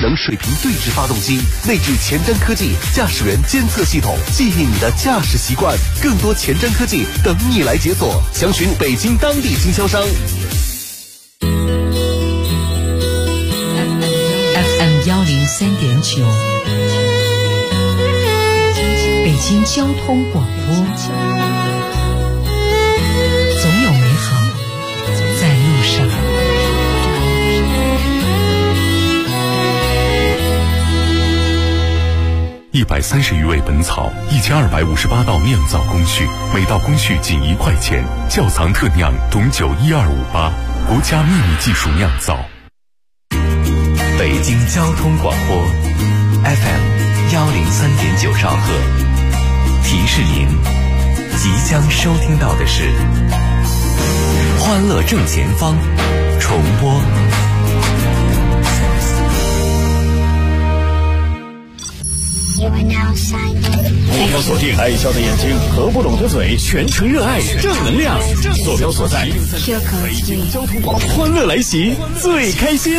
能水平对置发动机，内置前瞻科技驾驶员监测系统，记忆你的驾驶习惯。更多前瞻科技等你来解锁，详询北京当地经销商。 FM 103.9，北京交通广播，总有美好在路上。 130余味本草，1258道酿造工序，每道工序仅1块钱。窖藏特酿董酒12588，国家秘密技术酿造。 北京交通广播 FM 103.9兆赫，提示您即将收听到的是欢乐正前方重播。 目标锁定爱笑的眼睛和不拢的嘴，全程热爱正能量。坐标所在北京交通广播，欢乐来袭，最开心。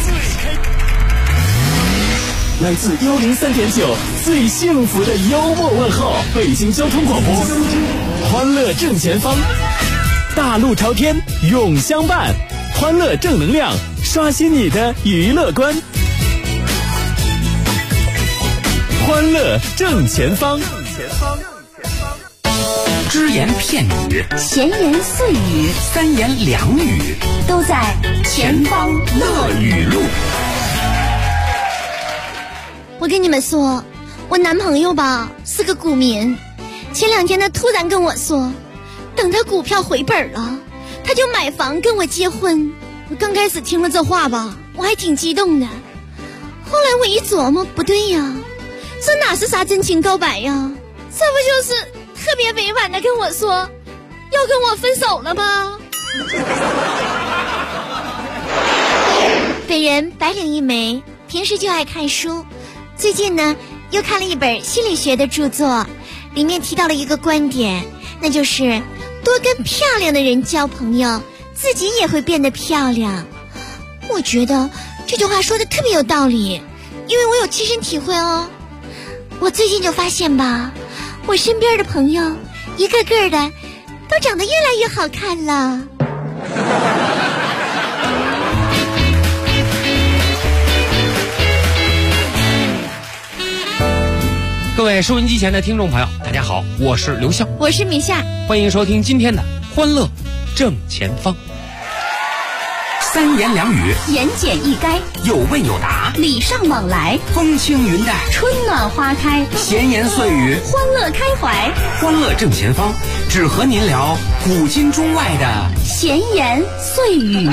来自103.9最幸福的幽默问候，北京交通广播，欢乐正前方，大路朝天永相伴，欢乐正能量，刷新你的娱乐观。欢乐正前方， 只言片语， 闲言碎语， 三言两语， 都在前方乐语录。 我跟你们说，我男朋友吧是个股民，前2天他突然跟我说，等他股票回本了，他就买房跟我结婚。我刚开始听了这话吧，我还挺激动的，后来我一琢磨，不对呀，这哪是啥真情告白呀，这不就是特别委婉的跟我说要跟我分手了吗？本人白领一枚，平时就爱看书，最近呢又看了一本心理学的著作，里面提到了一个观点，那就是多跟漂亮的人交朋友，自己也会变得漂亮。我觉得这句话说的特别有道理，因为我有亲身体会哦。我最近就发现吧，我身边的朋友一个个的都长得越来越好看了。 各位收音机前的听众朋友，大家好，我是刘笑， 我是米夏， 欢迎收听今天的欢乐正前方。 三言两语， 言简意赅， 有问有答， 礼尚往来， 风轻云淡， 春暖花开， 闲言碎语， 欢乐开怀。 欢乐正前方，只和您聊古今中外的闲言碎语。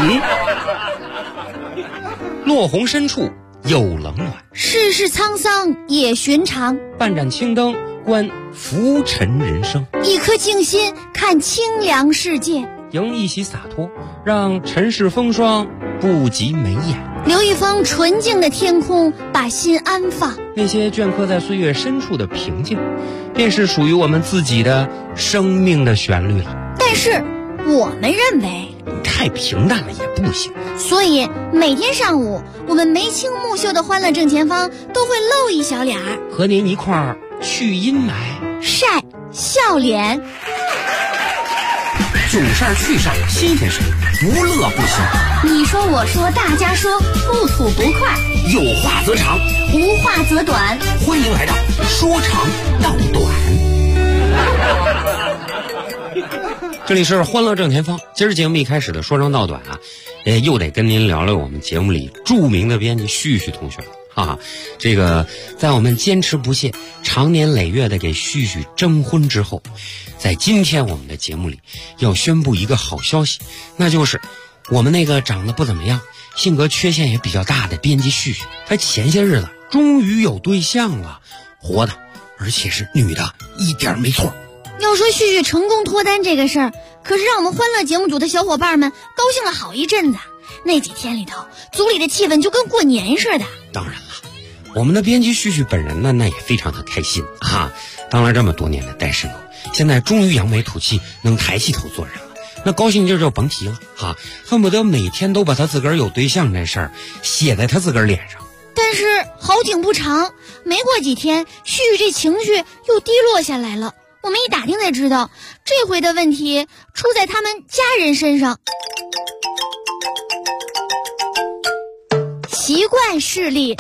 落红深处有冷暖， 世事沧桑也寻常， 半盏青灯观浮沉人生， 一颗静心看清凉世界， 迎一袭洒脱，让尘世风霜不及眉眼， 留一方纯净的天空，把心安放。 那些镌刻在岁月深处的平静，便是属于我们自己的生命的旋律了。 但是我们认为太平淡了也不行， 所以每天上午我们眉清目秀的欢乐正前方都会露一小脸儿， 和您一块儿去阴霾， 晒笑脸。 囧事儿趣事儿新鲜事儿，无乐不行。 你说我说大家说，不吐不快， 有话则长， 无话则短。 欢迎来到说长道短。 这里是欢乐正前方，今儿节目一开始的说长道短啊，又得跟您聊聊我们节目里著名的编辑旭旭同学了啊。这个在我们坚持不懈、长年累月的给旭旭征婚之后，在今天我们的节目里要宣布一个好消息，那就是我们那个长得不怎么样、性格缺陷也比较大的编辑旭旭，他前些日子终于有对象了，活的而且是女的，一点没错。 要说旭旭成功脱单这个事儿，可是让我们欢乐节目组的小伙伴们高兴了好一阵子。那几天里头，组里的气氛就跟过年似的。 当然了，我们的编辑旭旭本人呢，那也非常的开心啊。当了这么多年的单身狗，现在终于扬眉吐气，能抬起头做人了，那高兴劲儿就甭提了哈，恨不得每天都把他自个儿有对象这事儿写在他自个儿脸上。 但是好景不长，没过几天，旭旭这情绪又低落下来了。我们一打听才知道，这回的问题出在他们家人身上。习惯视力。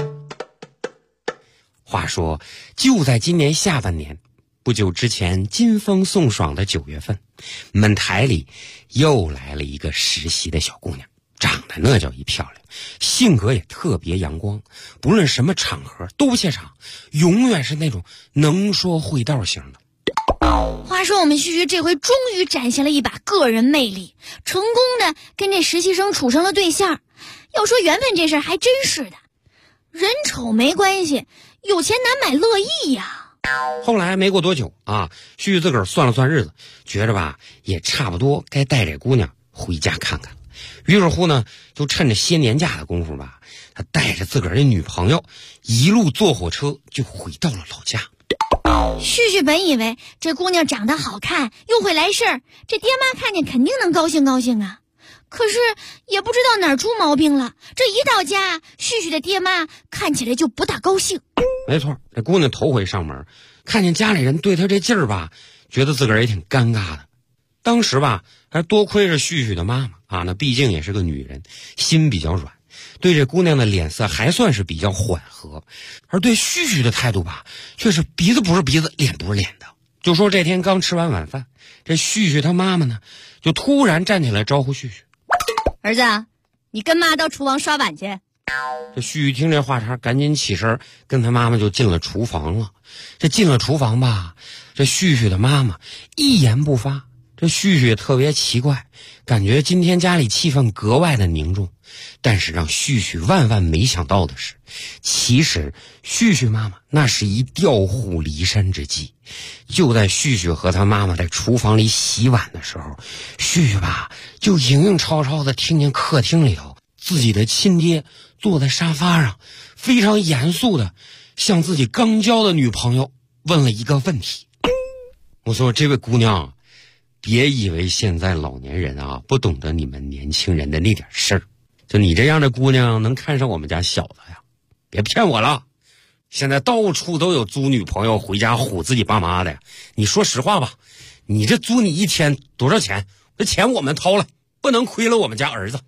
话说，就在今年下半年，不久之前金风送爽的9月份，门台里又来了一个实习的小姑娘，长得那叫一漂亮，性格也特别阳光，不论什么场合都不怯场，永远是那种能说会道型的。 话说我们旭旭这回终于展现了一把个人魅力，成功的跟这实习生处成了对象。要说缘分这事儿还真是的，人丑没关系，有钱难买乐意呀。 后来没过多久啊，旭旭自个儿算了算日子，觉着吧也差不多该带这姑娘回家看看。于是乎呢，就趁着歇年假的功夫吧，他带着自个儿的女朋友一路坐火车就回到了老家。 旭旭本以为这姑娘长得好看又会来事儿，这爹妈看见肯定能高兴高兴啊。可是也不知道哪儿出毛病了，这一到家，旭旭的爹妈看起来就不大高兴。 没错，这姑娘头回上门，看见家里人对她这劲儿吧，觉得自个儿也挺尴尬的。当时吧，还多亏着旭旭的妈妈啊，那毕竟也是个女人，心比较软，对这姑娘的脸色还算是比较缓和，而对旭旭的态度吧，却是鼻子不是鼻子，脸不是脸的。就说这天刚吃完晚饭，这旭旭他妈妈呢，就突然站起来招呼旭旭：“ 儿子，你跟妈到厨房刷碗去。” 这旭旭听这话茬，赶紧起身跟他妈妈就进了厨房了。这进了厨房吧，这旭旭的妈妈一言不发。这旭旭也特别奇怪，感觉今天家里气氛格外的凝重。但是让旭旭万万没想到的是，其实旭旭妈妈那是一调虎离山之计。就在旭旭和他妈妈在厨房里洗碗的时候，旭旭吧就影影绰绰的听见客厅里头自己的亲爹坐在沙发上，非常严肃的向自己刚交的女朋友问了一个问题。我说，这位姑娘，别以为现在老年人啊不懂得你们年轻人的那点事儿，就你这样的姑娘能看上我们家小子呀？别骗我了，现在到处都有租女朋友回家唬自己爸妈的呀。你说实话吧，你这租你一天多少钱？这钱我们掏了，不能亏了我们家儿子。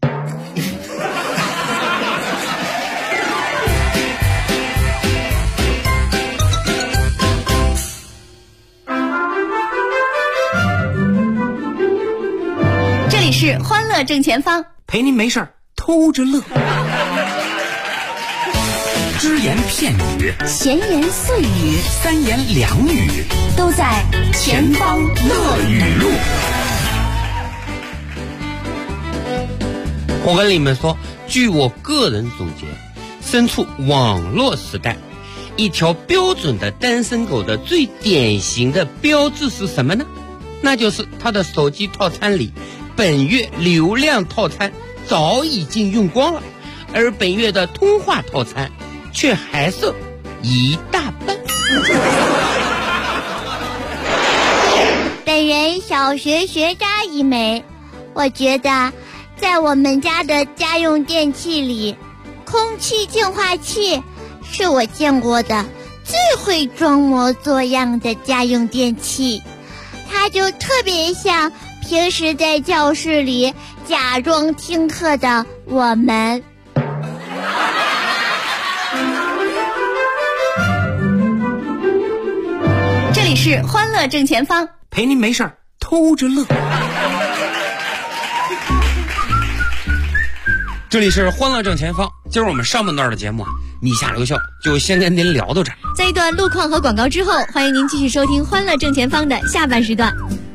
这里是欢乐正前方， 陪您没事儿偷着乐。只言片语， 闲言碎语， 三言两语， 都在前方乐语录。 我跟你们说，据我个人总结，身处网络时代，一条标准的单身狗的最典型的标志是什么呢？那就是他的手机套餐里本月流量套餐早已经用光了，而本月的通话套餐却还剩一大半。 本人小学学渣一枚，我觉得在我们家的家用电器里，空气净化器是我见过的最会装模作样的家用电器，它就特别像平时在教室里假装听课的我们。 这里是欢乐正前方， 陪您没事儿偷着乐。 这里是欢乐正前方，今儿我们上半段的节目啊，米下留校就先跟您聊到这儿。 在一段路况和广告之后，欢迎您继续收听欢乐正前方的下半时段。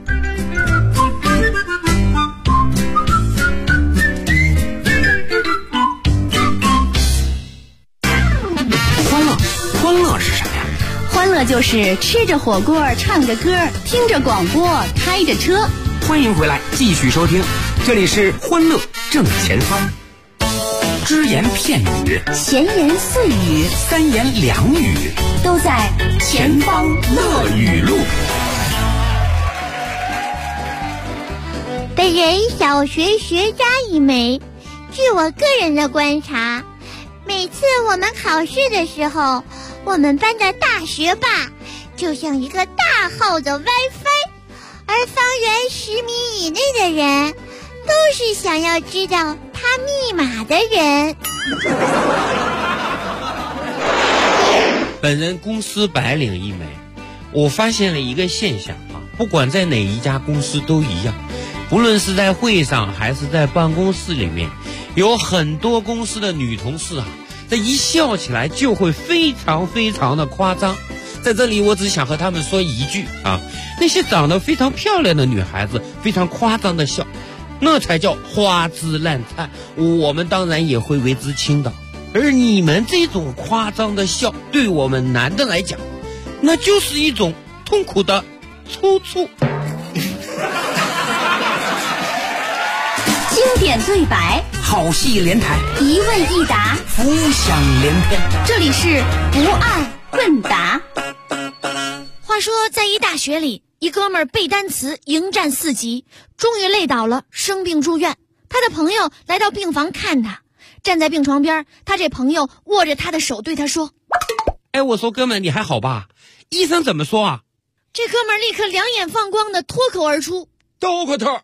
欢乐是什么呀？ 欢乐就是吃着火锅，唱着歌，听着广播，开着车。 欢迎回来，继续收听，这里是欢乐正前方。只言片语， 闲言碎语， 三言两语， 都在前方乐语录。 本人小学学渣一枚，据我个人的观察， 每次我们考试的时候，我们班的大学霸就像一个大号的 WiFi， 而方圆10米以内的人都是想要知道他密码的人。 本人公司白领一枚，我发现了一个现象啊，不管在哪一家公司都一样，不论是在会上还是在办公室里面，有很多公司的女同事啊，这一笑起来就会非常非常的夸张。在这里我只想和他们说一句啊，那些长得非常漂亮的女孩子非常夸张的笑，那才叫花枝乱颤，我们当然也会为之倾倒。而你们这种夸张的笑，对我们男的来讲，那就是一种痛苦的粗粗。 经典对白， 好戏连台， 一问一答， 浮想联翩。 这里是不二问答。 话说在一大学里，一哥们儿背单词迎战4级，终于累倒了，生病住院。他的朋友来到病房看他，站在病床边，他这朋友握着他的手对他说： 哎，我说哥们，你还好吧？医生怎么说啊？ 这哥们儿立刻两眼放光的脱口而出 ：Doctor。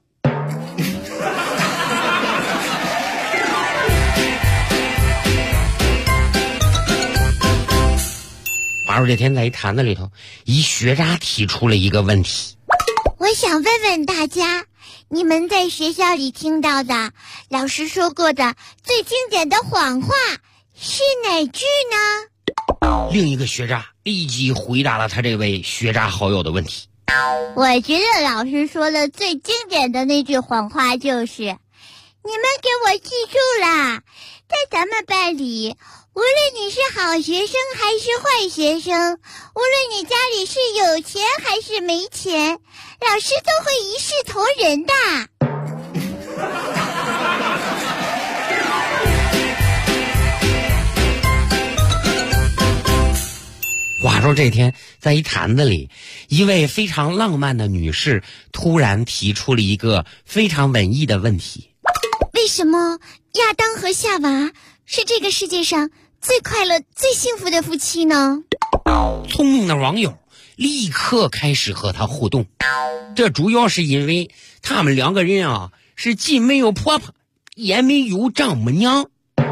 话说这天在一坛子里头，一学渣提出了一个问题： 我想问问大家，你们在学校里听到的老师说过的最经典的谎话是哪句呢？ 另一个学渣立即回答了他这位学渣好友的问题： 我觉得老师说的最经典的那句谎话就是你们给我记住了，在咱们班里，无论你是好学生还是坏学生，无论你家里是有钱还是没钱，老师都会一视同仁的。 话说这天在一坛子里，一位非常浪漫的女士突然提出了一个非常文艺的问题： 为什么亚当和夏娃是这个世界上最快乐最幸福的夫妻呢？ 聪明的网友立刻开始和他互动，这主要是因为他们两个人啊是既没有婆婆也没有丈母娘。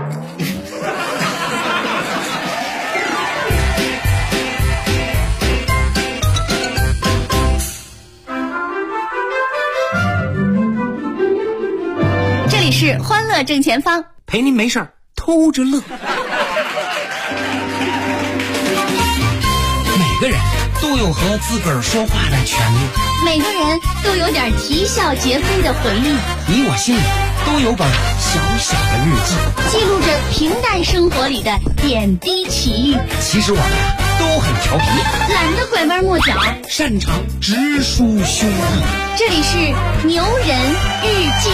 这里是欢乐正前方， 陪您没事儿偷着乐。每个人都有和自个儿说话的权利， 每个人都有点啼笑皆非的回忆， 你我心里都有本小小的日记， 记录着平淡生活里的点滴奇遇。 其实我们呀都很调皮， 懒得拐弯抹角， 擅长直抒胸臆。 这里是牛人日记。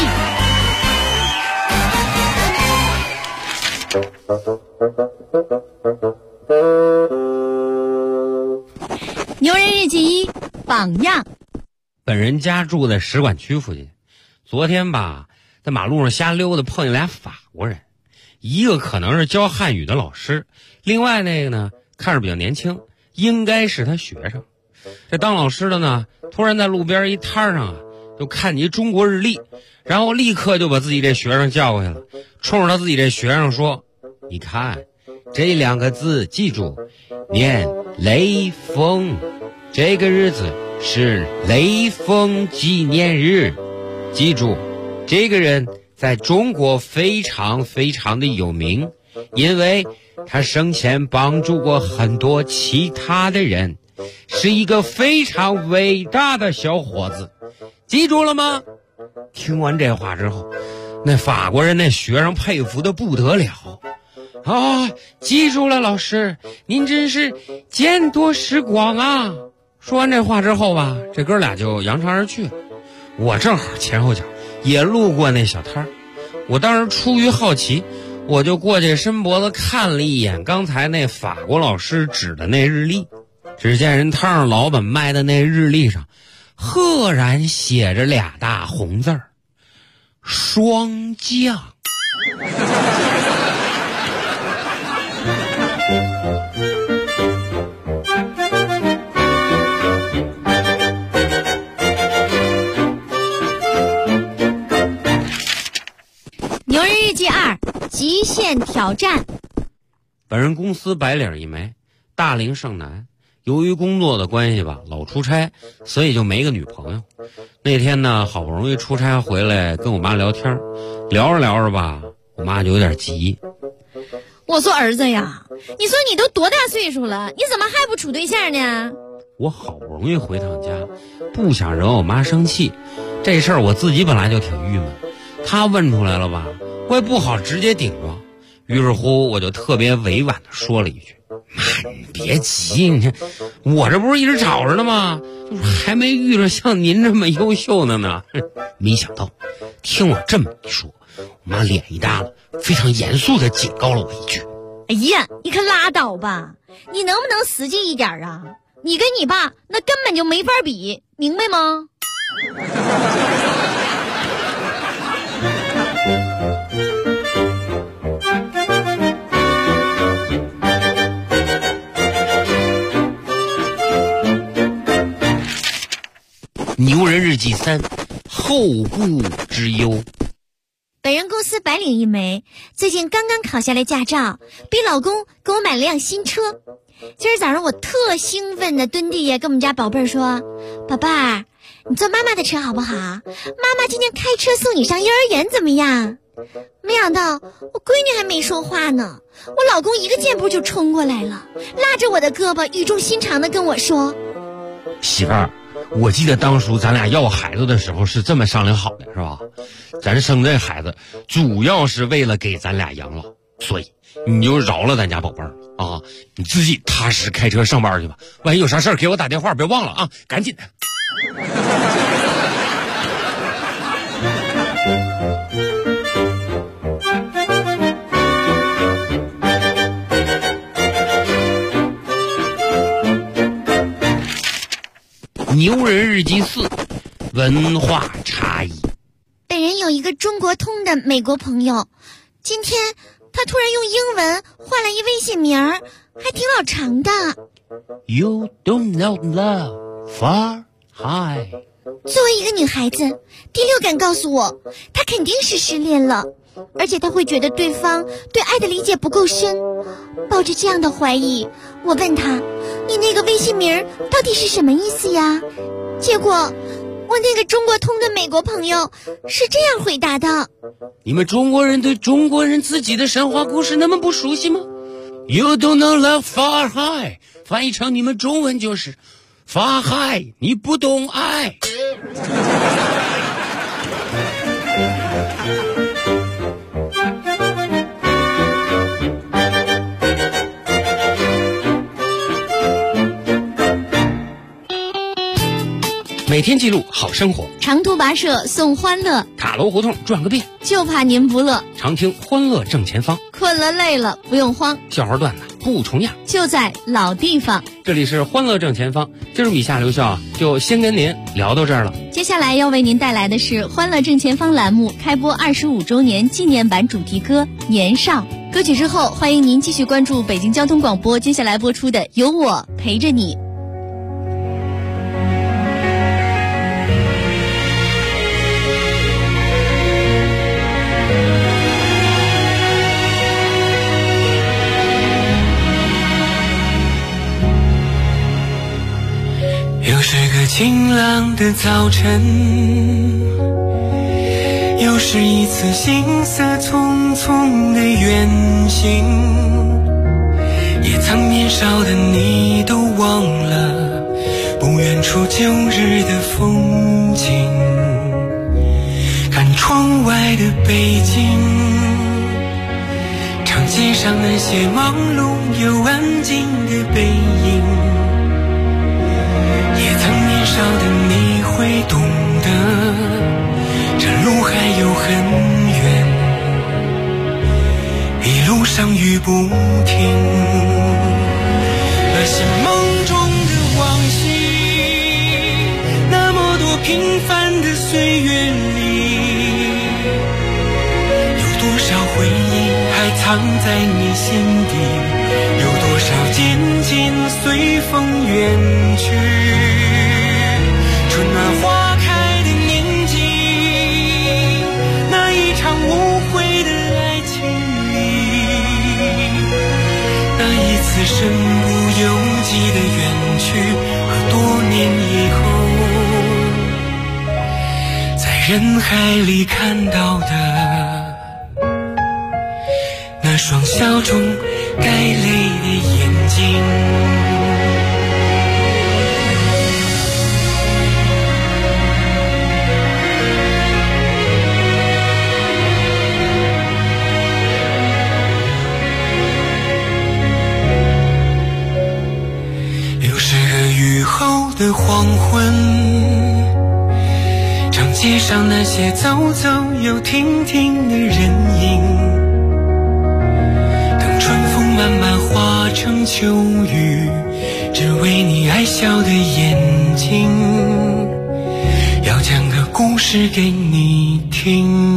牛人日记1榜样。 本人家住在使馆区附近，昨天吧在马路上瞎溜达，碰见俩法国人，一个可能是教汉语的老师，另外那个呢看着比较年轻，应该是他学生。这当老师的呢突然在路边一摊上啊就看见一中国日历，然后立刻就把自己这学生叫过去了，冲着他自己这学生说：你看这2个字记住，念雷锋，这个日子是雷锋纪念日，记住这个人在中国非常非常的有名，因为他生前帮助过很多其他的人，是一个非常伟大的小伙子，记住了吗？听完这话之后，那法国人那学生佩服的不得了啊！记住了，老师，您真是见多识广啊！说完这话之后吧，这哥俩就扬长而去了。我正好前后脚也路过那小摊儿，我当时出于好奇，我就过去伸脖子看了一眼刚才那法国老师指的那日历。只见人摊上老板卖的那日历上赫然写着2大红字儿：双降。 限挑战。 本人公司白领一枚，大龄剩男，由于工作的关系吧，老出差，所以就没个女朋友。那天呢，好不容易出差回来，跟我妈聊天，聊着聊着吧，我妈就有点急。 我说儿子呀，你说你都多大岁数了，你怎么还不处对象呢？ 我好不容易回趟家，不想惹我妈生气，这事儿我自己本来就挺郁闷，她问出来了吧，我也不好直接顶着。于是乎，我就特别委婉地说了一句：“妈，你别急，你看我这不是一直找着呢吗？就是还没遇着像您这么优秀的呢。”没想到，听我这么一说，我妈脸一耷拉，非常严肃地警告了我一句：“ 哎呀，你可拉倒吧，你能不能实际一点啊？你跟你爸那根本就没法比，明白吗？” 牛人日记3，后顾之忧。 本人公司白领一枚，最近刚刚考下来驾照，逼老公给我买了辆新车。今儿早上我特兴奋的蹲地下跟我们家宝贝儿说：“宝贝儿，你坐妈妈的车好不好？妈妈今天开车送你上幼儿园怎么样？”没想到我闺女还没说话呢，我老公一个箭步就冲过来了，拉着我的胳膊，语重心长的跟我说：“ 媳妇儿，我记得当初咱俩要孩子的时候是这么商量好的，是吧？咱生这孩子主要是为了给咱俩养老，所以你就饶了咱家宝贝儿啊！你自己踏实开车上班去吧，万一有啥事儿给我打电话，别忘了啊，赶紧的。”牛人日记4，文化差异。 本人有一个中国通的美国朋友，今天他突然用英文换了一微信名儿，还挺老长的。 You don't know love far high。 作为一个女孩子，第六感告诉我，她肯定是失恋了，而且她会觉得对方对爱的理解不够深。抱着这样的怀疑，我问她：“你那个微信名到底是什么意思呀？”结果我那个中国通的美国朋友是这样回答的：“ 你们中国人对中国人自己的神话故事那么不熟悉吗？ You don't know love far high， 翻译成你们中文就是发嗨，你不懂爱。”每天记录好生活， 长途跋涉送欢乐， 塔楼胡同转个遍， 就怕您不乐。 常听欢乐正前方， 困了累了不用慌， 笑话段子不重样， 就在老地方。 这里是欢乐正前方，今儿米夏刘笑就先跟您聊到这儿了。 接下来要为您带来的是欢乐正前方栏目开播25周年纪念版主题歌《年少》。歌曲之后，欢迎您继续关注北京交通广播接下来播出的《有我陪着你》。 又是个晴朗的早晨，又是一次行色匆匆的远行，也曾年少的你都忘了不远处旧日的风景，看窗外的北京，长街上那些忙碌又安静的背影，也曾年少的你会懂得，这路还有很远，一路上雨不停。那些梦中的往昔，那么多平凡的岁月里，有多少回忆还藏在你心底，有多少渐渐随风远去。春暖花开的年纪，那一场无悔的爱情里， 此身不由己的远去，而多年以后在人海里看到的那双笑中带泪的眼睛。雨后的黄昏，长街上那些走走又停停的人影，等春风慢慢化成秋雨，只为你爱笑的眼睛，要讲个故事给你听。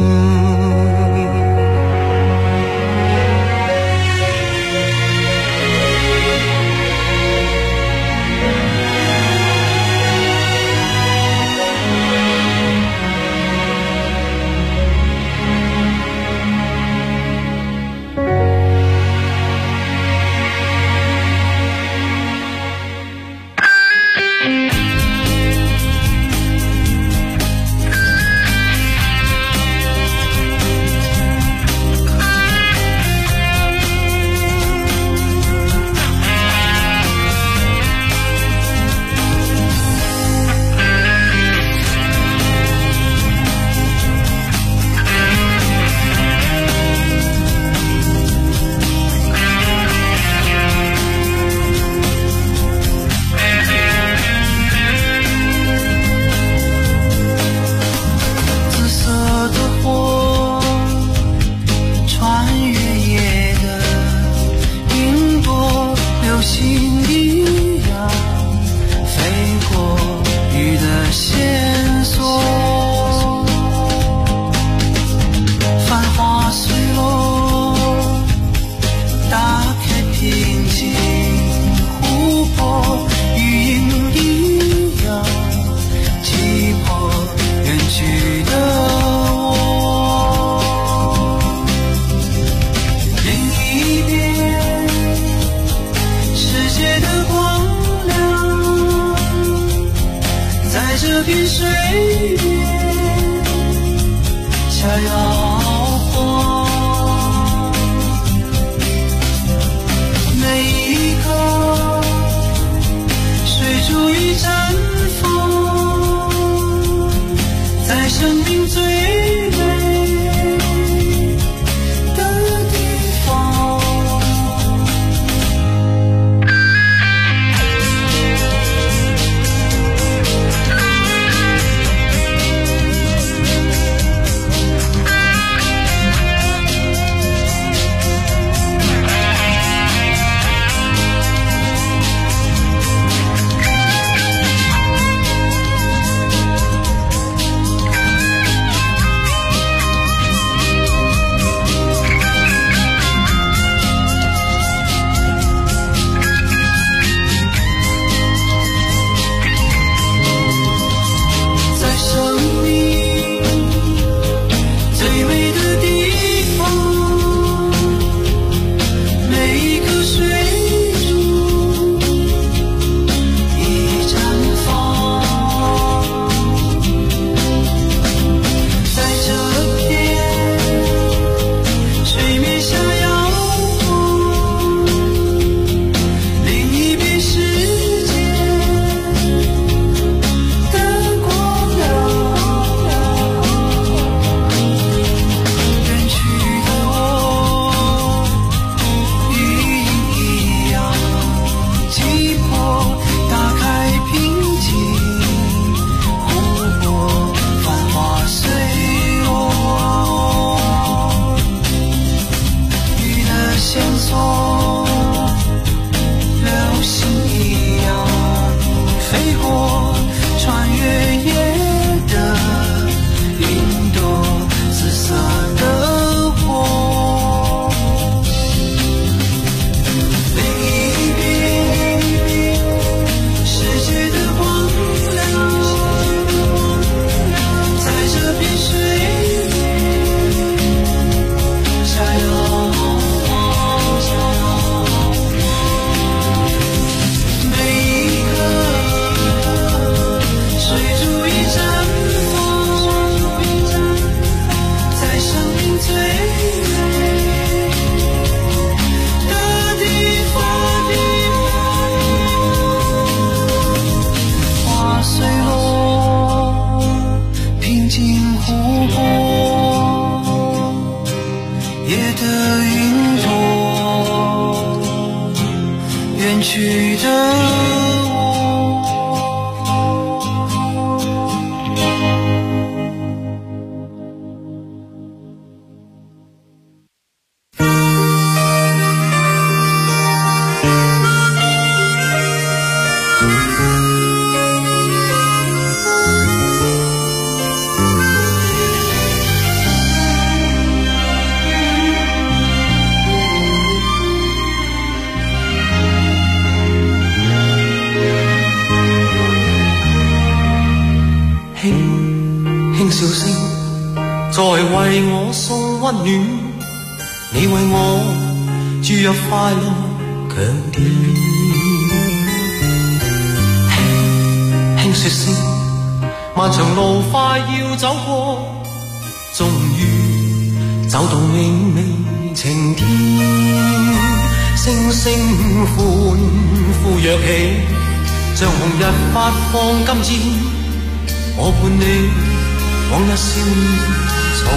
去的笑聲在為我送溫暖，你為我注入快樂強電。輕說聲，漫長路快要走過，終於走到明媚晴天。聲聲歡呼躍起，像紅日發放金箭，我伴你往日少年重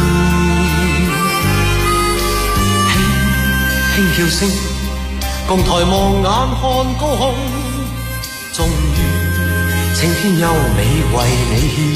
現，輕叫聲，共抬望眼看高空，終於青天優美為你獻。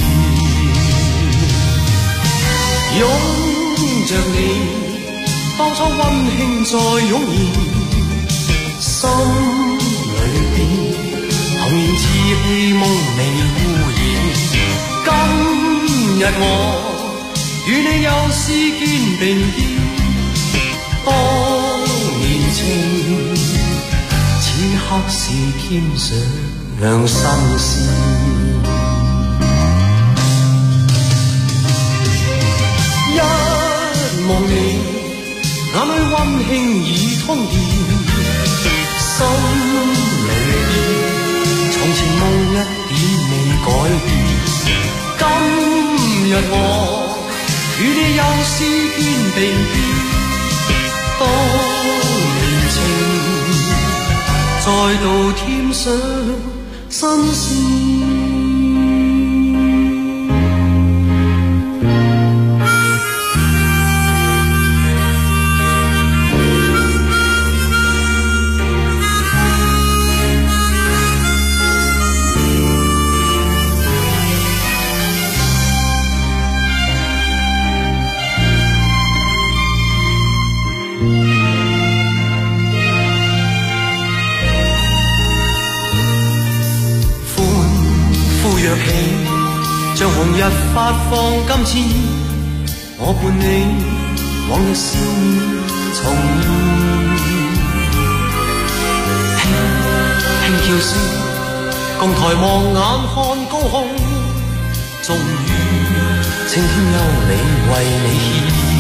擁着你，當初溫馨再湧現，心裏邊童年稚氣夢未污染。今日我與你又是肩並肩，當年情此刻是添上新鮮。一望你眼裏溫馨已通電，心裏邊從前夢一點未改變。今日我與你又是肩並肩，當年情再度添上新鮮。像紅日發放金箭，我伴你往日少年重現。輕叫聲，共抬望眼看高空，終於青天優美為你獻。